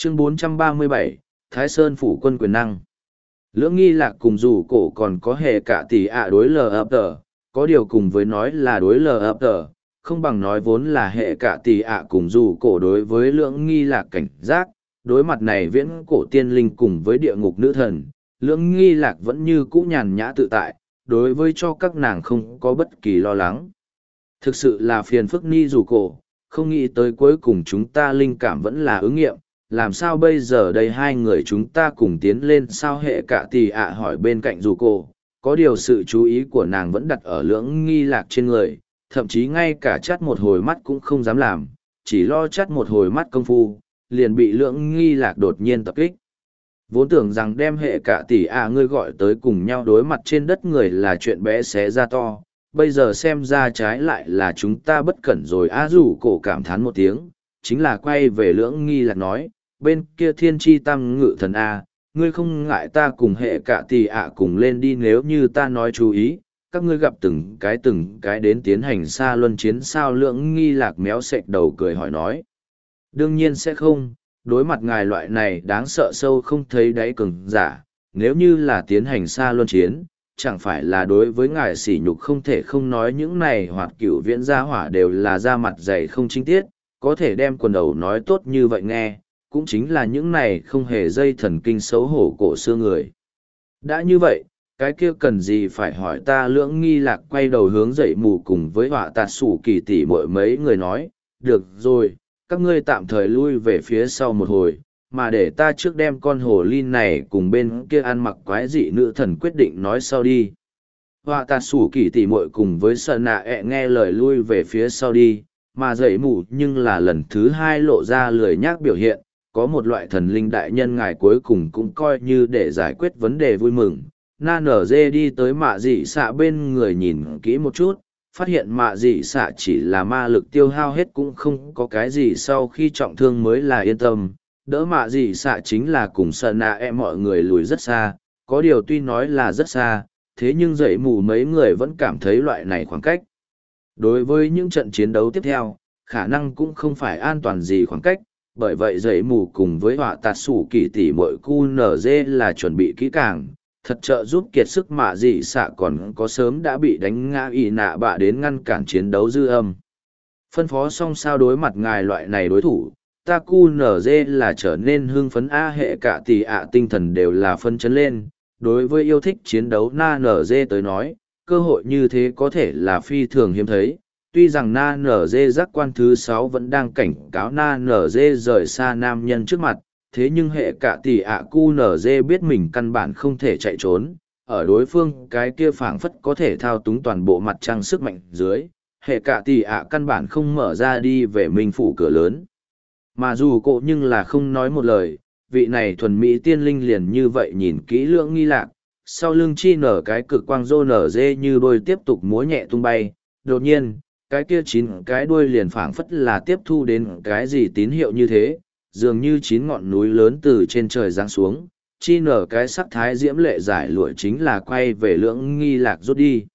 Chương 437, Thái Sơn Phủ Quân Quyền Năng. Lưỡng nghi lạc cùng dù cổ còn có hệ cả tỷ ạ đối lờ ập tờ, có điều cùng với nói là đối lờ ập tờ, không bằng nói vốn là hệ cả tỷ ạ cùng dù cổ đối với lưỡng nghi lạc cảnh giác. Đối mặt này viễn cổ tiên linh cùng với địa ngục nữ thần, lưỡng nghi lạc vẫn như cũ nhàn nhã tự tại, đối với cho các nàng không có bất kỳ lo lắng. Thực sự là phiền phức ni dù cổ, không nghĩ tới cuối cùng chúng ta linh cảm vẫn là ứng nghiệm, làm sao bây giờ đây hai người chúng ta cùng tiến lên sao hệ cả tỷ ạ hỏi bên cạnh dù cổ, có điều sự chú ý của nàng vẫn đặt ở lưỡng nghi lạc trên người, thậm chí ngay cả chắt một hồi mắt cũng không dám làm, chỉ lo chắt một hồi mắt công phu, liền bị lưỡng nghi lạc đột nhiên tập kích. Vốn tưởng rằng đem hệ cả tỷ ạ ngươi gọi tới cùng nhau đối mặt trên đất người là chuyện bé xé ra to, bây giờ xem ra trái lại là chúng ta bất cẩn rồi dù cổ cảm thán một tiếng, chính là quay về lưỡng nghi lạc nói, bên kia thiên tri tam ngự thần A, ngươi không ngại ta cùng hệ cả tỷ ạ cùng lên đi nếu như ta nói chú ý, các ngươi gặp từng cái đến tiến hành xa luân chiến sao lưỡng nghi lạc méo sệch đầu cười hỏi nói. Đương nhiên sẽ không, đối mặt ngài loại này đáng sợ sâu không thấy đáy cường giả, nếu như là tiến hành xa luân chiến, chẳng phải là đối với ngài sỉ nhục không thể không nói những này hoặc cửu viễn gia hỏa đều là da mặt dày không chính tiết, có thể đem quần đầu nói tốt như vậy nghe, cũng chính là những này không hề dây thần kinh xấu hổ cổ xưa người. Đã như vậy, cái kia cần gì phải hỏi ta lưỡng nghi lạc quay đầu hướng dậy mù cùng với họa tạt sủ kỳ tỷ mỗi mấy người nói, được rồi, các ngươi tạm thời lui về phía sau một hồi, mà để ta trước đem con hồ ly này cùng bên kia ăn mặc quái dị nữ thần quyết định nói sau đi. Họa tạt sủ kỳ tỷ muội cùng với sợ nạ nghe lời lui về phía sau đi, mà dậy mù nhưng là lần thứ hai lộ ra lười nhác biểu hiện, có một loại thần linh đại nhân ngài cuối cùng cũng coi như để giải quyết vấn đề vui mừng. Na nở dê đi tới mạ dị xạ bên người nhìn kỹ một chút, phát hiện mạ dị xạ chỉ là ma lực tiêu hao hết cũng không có cái gì sau khi trọng thương mới là yên tâm. Đỡ mạ dị xạ chính là cùng sợ nạ mọi người lùi rất xa, có điều tuy nói là rất xa, thế nhưng dậy mù mấy người vẫn cảm thấy loại này khoảng cách. Đối với những trận chiến đấu tiếp theo, khả năng cũng không phải an toàn gì khoảng cách, bởi vậy dậy mù cùng với họa tạt sủ kỳ tỷ mỗi cu nở dê là chuẩn bị kỹ càng, thật trợ giúp kiệt sức mạ dị xạ còn có sớm đã bị đánh ngã ỉ nạ bạ đến ngăn cản chiến đấu dư âm. Phân phó xong sao đối mặt ngài loại này đối thủ, ta cu nở dê là trở nên hưng phấn hệ cả tỷ ạ tinh thần đều là phân chấn lên, đối với yêu thích chiến đấu na nở dê tới nói, cơ hội như thế có thể là phi thường hiếm thấy. Tuy rằng na nở dê giác quan thứ 6 vẫn đang cảnh cáo na nở dê rời xa nam nhân trước mặt, thế nhưng hệ cả tỷ ạ cu nở dê biết mình căn bản không thể chạy trốn, ở đối phương cái kia phảng phất có thể thao túng toàn bộ mặt trăng sức mạnh dưới, hệ cả tỷ ạ căn bản không mở ra đi về minh phủ cửa lớn. Mà dù cộ nhưng là không nói một lời, vị này thuần mỹ tiên linh liền như vậy nhìn kỹ lưỡng nghi lạc, sau lưng chi nở cái cực quang rô nở dê như đôi tiếp tục múa nhẹ tung bay, đột nhiên, cái kia 9 cái đuôi liền phảng phất là tiếp thu đến cái gì tín hiệu như thế, dường như 9 ngọn núi lớn từ trên trời giáng xuống, chi nở cái sắc thái diễm lệ giải lụa chính là quay về lưỡng nghi lạc rút đi.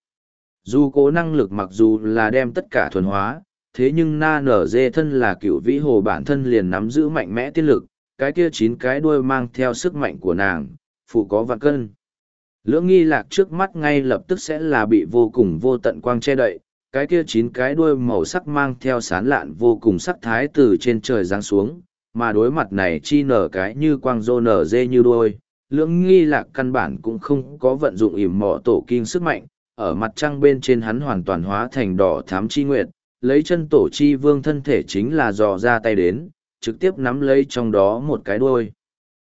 Dù cố năng lực mặc dù là đem tất cả thuần hóa, thế nhưng na nở dê thân là cựu vĩ hồ bản thân liền nắm giữ mạnh mẽ tiên lực, cái kia 9 cái đuôi mang theo sức mạnh của nàng, phụ có vạn cân. Lưỡng nghi lạc trước mắt ngay lập tức sẽ là bị vô cùng vô tận quang che đậy, cái kia 9 cái đuôi màu sắc mang theo sán lạn vô cùng sắc thái từ trên trời giáng xuống, mà đối mặt này chi nở cái như quang rô nở dê như đuôi, lưỡng nghi lạc căn bản cũng không có vận dụng ỉm mỏ tổ kinh sức mạnh, ở mặt trăng bên trên hắn hoàn toàn hóa thành đỏ thám chi nguyệt, lấy chân tổ chi vương thân thể chính là dò ra tay đến, trực tiếp nắm lấy trong đó một cái đuôi.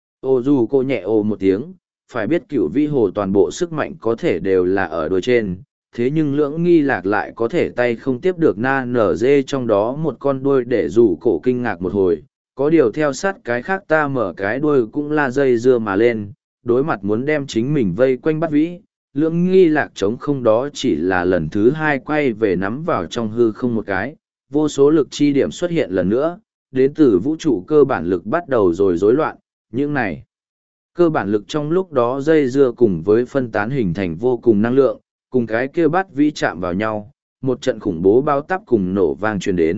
Ô dù cô nhẹ ồ một tiếng, phải biết cửu vĩ hồ toàn bộ sức mạnh có thể đều là ở đuôi trên, thế nhưng lưỡng nghi lạc lại có thể tay không tiếp được na nở dê trong đó một con đuôi để dù cổ kinh ngạc một hồi, có điều theo sát cái khác ta mở cái đuôi cũng là dây dưa mà lên, đối mặt muốn đem chính mình vây quanh bắt vĩ, lưỡng nghi lạc trống không đó chỉ là lần thứ 2 quay về nắm vào trong hư không một cái, vô số lực chi điểm xuất hiện lần nữa, đến từ vũ trụ cơ bản lực bắt đầu rồi rối loạn, những này. Cơ bản lực trong lúc đó dây dưa cùng với phân tán hình thành vô cùng năng lượng, cùng cái kia bắt vĩ chạm vào nhau, một trận khủng bố bao táp cùng nổ vang truyền đến,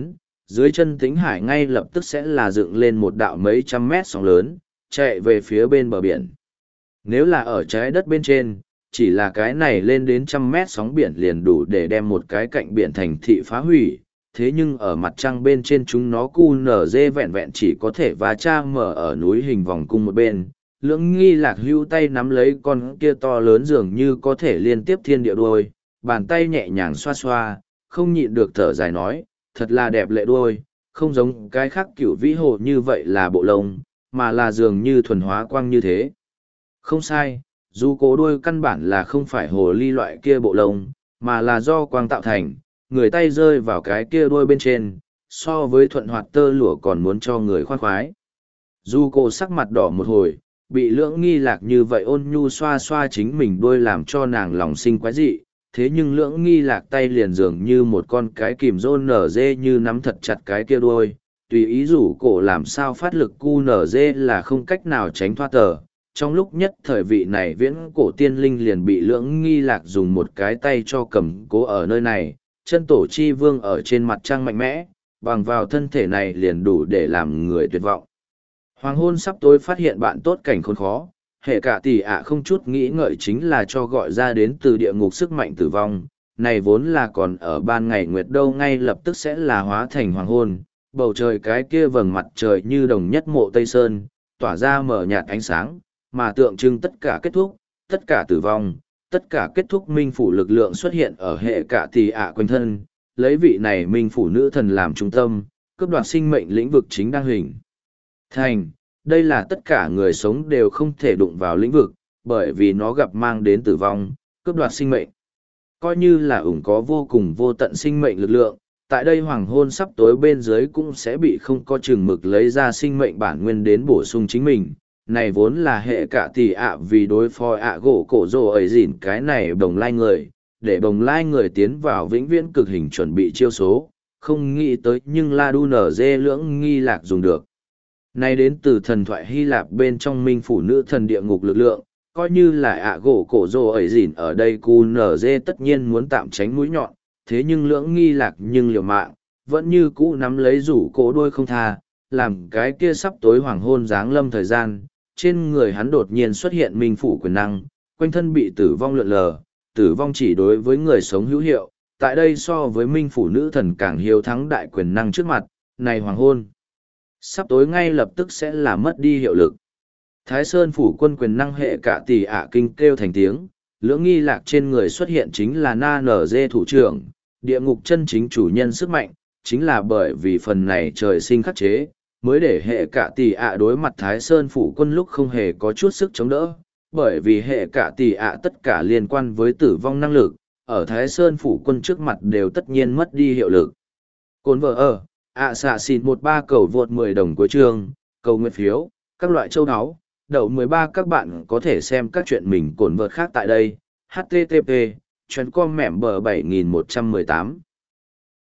dưới chân Tĩnh Hải ngay lập tức sẽ là dựng lên một đạo mấy trăm mét sóng lớn, chạy về phía bên bờ biển. Nếu là ở trái đất bên trên, chỉ là cái này lên đến 100 mét sóng biển liền đủ để đem một cái cạnh biển thành thị phá hủy, thế nhưng ở mặt trăng bên trên chúng nó QNZ vẹn vẹn chỉ có thể va chạm mở ở núi hình vòng cung một bên. Lưỡng nghi lạc hưu tay nắm lấy con kia to lớn dường như có thể liên tiếp thiên địa đuôi, bàn tay nhẹ nhàng xoa xoa, không nhịn được thở dài nói, thật là đẹp lệ đuôi, không giống cái khác cửu vĩ hồ như vậy là bộ lông, mà là dường như thuần hóa quang như thế. Không sai, dù cổ đuôi căn bản là không phải hồ ly loại kia bộ lông, mà là do quang tạo thành, người tay rơi vào cái kia đuôi bên trên, so với thuận hoạt tơ lụa còn muốn cho người khoan khoái. Dù cổ sắc mặt đỏ một hồi, bị lưỡng nghi lạc như vậy ôn nhu xoa xoa chính mình đuôi làm cho nàng lòng sinh quái dị, thế nhưng lưỡng nghi lạc tay liền dường như một con cái kìm rôn nở dê như nắm thật chặt cái kia đuôi, tùy ý rủ cổ làm sao phát lực cu nở dê là không cách nào tránh thoát tờ. Trong lúc nhất thời vị này viễn cổ tiên linh liền bị lưỡng nghi lạc dùng một cái tay cho cầm cố ở nơi này, chân tổ chi vương ở trên mặt trăng mạnh mẽ, bằng vào thân thể này liền đủ để làm người tuyệt vọng. Hoàng hôn sắp tối phát hiện bạn tốt cảnh khốn khó, hệ cả tỷ ạ không chút nghĩ ngợi chính là cho gọi ra đến từ địa ngục sức mạnh tử vong, này vốn là còn ở ban ngày nguyệt đâu ngay lập tức sẽ là hóa thành hoàng hôn, bầu trời cái kia vầng mặt trời như đồng nhất mộ Tây Sơn, tỏa ra mở nhạt ánh sáng, mà tượng trưng tất cả kết thúc, tất cả tử vong, tất cả kết thúc minh phủ lực lượng xuất hiện ở hệ cả tỷ ạ quanh thân, lấy vị này minh phủ nữ thần làm trung tâm, cướp đoạt sinh mệnh lĩnh vực chính đang hình thành. Đây là tất cả người sống đều không thể đụng vào lĩnh vực, bởi vì nó gặp mang đến tử vong, cướp đoạt sinh mệnh. Coi như là ủng có vô cùng vô tận sinh mệnh lực lượng, tại đây hoàng hôn sắp tối bên dưới cũng sẽ bị không có chừng mực lấy ra sinh mệnh bản nguyên đến bổ sung chính mình. Này vốn là hệ cả tỷ ạ vì đối phó ạ gỗ cổ rồ ấy dỉn cái này đồng lai người, để đồng lai người tiến vào vĩnh viễn cực hình chuẩn bị chiêu số, không nghĩ tới nhưng La Đu nở dê lưỡng nghi lạc dùng được. Này đến từ thần thoại Hy Lạp bên trong minh phủ nữ thần địa ngục lực lượng, coi như là ạ gỗ cổ rồ ấy dỉn ở đây cu nở dê tất nhiên muốn tạm tránh mũi nhọn, thế nhưng lưỡng nghi lạc nhưng liều mạng, vẫn như cũ nắm lấy rủ cổ đuôi không tha, làm cái kia sắp tối hoàng hôn giáng lâm thời gian, trên người hắn đột nhiên xuất hiện minh phủ quyền năng, quanh thân bị tử vong lượn lờ, tử vong chỉ đối với người sống hữu hiệu, tại đây so với minh phủ nữ thần càng hiếu thắng đại quyền năng trước mặt, này hoàng hôn. Sắp tối ngay lập tức sẽ là mất đi hiệu lực. Thái Sơn phủ quân quyền năng hệ cả tỷ ạ kinh kêu thành tiếng, lưỡng nghi lạc trên người xuất hiện chính là na nở dê thủ trưởng, địa ngục chân chính chủ nhân sức mạnh, chính là bởi vì phần này trời sinh khắc chế, mới để hệ cả tỷ ạ đối mặt Thái Sơn phủ quân lúc không hề có chút sức chống đỡ, bởi vì hệ cả tỷ ạ tất cả liên quan với tử vong năng lực, ở Thái Sơn phủ quân trước mặt đều tất nhiên mất đi hiệu lực. Cồn vợ ở, xạ xịn 13 cầu vượt 10 đồng cuối chương, cầu nguyện phiếu, các loại châu áo, đậu 13 các bạn có thể xem các chuyện mình cồn vợt khác tại đây, http, chuyến com mẻm bờ 7118.